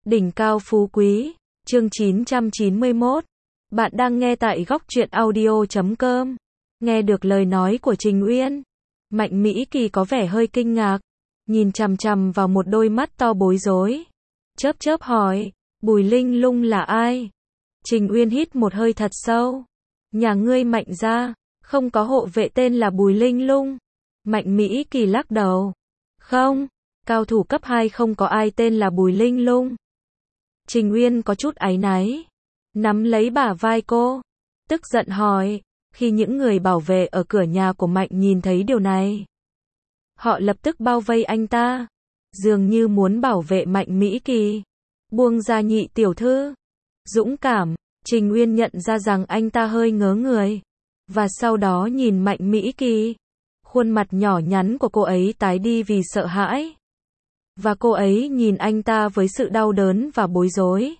Đỉnh cao phú quý, chương 991. Bạn đang nghe tại góc truyện audio.com. Nghe được lời nói của Trình Uyên, Mạnh Mỹ Kỳ có vẻ hơi kinh ngạc, nhìn chằm chằm vào một đôi mắt to bối rối. Chớp chớp hỏi, Bùi Linh Lung là ai? Trình Uyên hít một hơi thật sâu. Nhà ngươi Mạnh gia, không có hộ vệ tên là Bùi Linh Lung. Mạnh Mỹ Kỳ lắc đầu. Không, cao thủ cấp 2 không có ai tên là Bùi Linh Lung. Trình Uyên có chút áy náy, nắm lấy bả vai cô, tức giận hỏi, khi những người bảo vệ ở cửa nhà của Mạnh nhìn thấy điều này, họ lập tức bao vây anh ta, dường như muốn bảo vệ Mạnh Mỹ Kỳ. Buông ra nhị tiểu thư. Dũng cảm, Trình Uyên nhận ra rằng anh ta hơi ngớ người, và sau đó nhìn Mạnh Mỹ Kỳ. Khuôn mặt nhỏ nhắn của cô ấy tái đi vì sợ hãi. Và cô ấy nhìn anh ta với sự đau đớn và bối rối.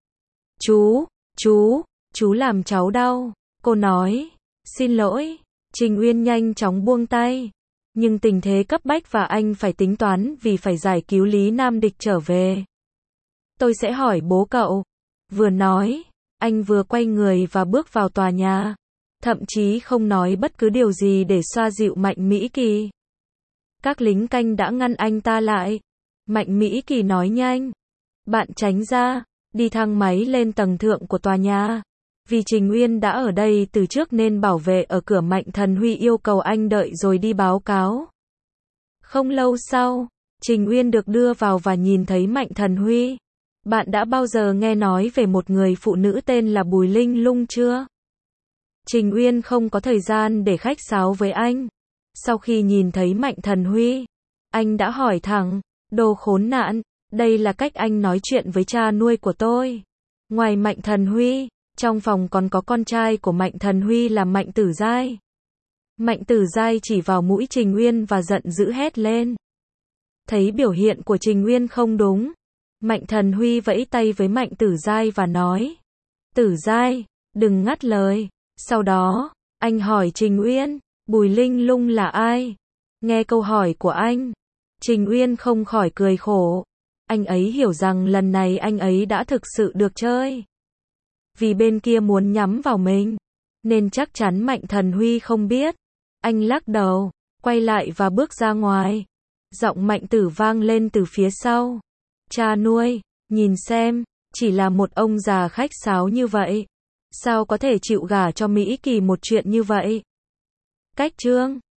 Chú làm cháu đau. Cô nói, xin lỗi. Trình Uyên nhanh chóng buông tay. Nhưng tình thế cấp bách và anh phải tính toán vì phải giải cứu Lý Nam Địch trở về. Tôi sẽ hỏi bố cậu. Vừa nói, anh vừa quay người và bước vào tòa nhà. Thậm chí không nói bất cứ điều gì để xoa dịu Mạnh Mỹ Kỳ. Các lính canh đã ngăn anh ta lại. Mạnh Mỹ Kỳ nói nhanh. Bạn tránh ra, đi thang máy lên tầng thượng của tòa nhà. Vì Trình Uyên đã ở đây từ trước nên bảo vệ ở cửa Mạnh Thần Huy yêu cầu anh đợi rồi đi báo cáo. Không lâu sau, Trình Uyên được đưa vào và nhìn thấy Mạnh Thần Huy. Bạn đã bao giờ nghe nói về một người phụ nữ tên là Bùi Linh Lung chưa? Trình Uyên không có thời gian để khách sáo với anh. Sau khi nhìn thấy Mạnh Thần Huy, anh đã hỏi thẳng, đồ khốn nạn, đây là cách anh nói chuyện với cha nuôi của tôi. Ngoài Mạnh Thần Huy, trong phòng còn có con trai của Mạnh Thần Huy là Mạnh Tử Giai. Mạnh Tử Giai chỉ vào mũi Trình Uyên và giận dữ hét lên. Thấy biểu hiện của Trình Uyên không đúng, Mạnh Thần Huy vẫy tay với Mạnh Tử Giai và nói, Tử Giai, đừng ngắt lời. Sau đó, anh hỏi Trình Uyên, Bùi Linh Lung là ai? Nghe câu hỏi của anh, Trình Uyên không khỏi cười khổ. Anh ấy hiểu rằng lần này anh ấy đã thực sự được chơi. Vì bên kia muốn nhắm vào mình, nên chắc chắn Mạnh Thần Huy không biết. Anh lắc đầu, quay lại và bước ra ngoài. Giọng Mạnh Tử vang lên từ phía sau. Cha nuôi, nhìn xem, chỉ là một ông già khách sáo như vậy. Sao có thể chịu gả cho Mỹ Kỳ một chuyện như vậy? Cách chương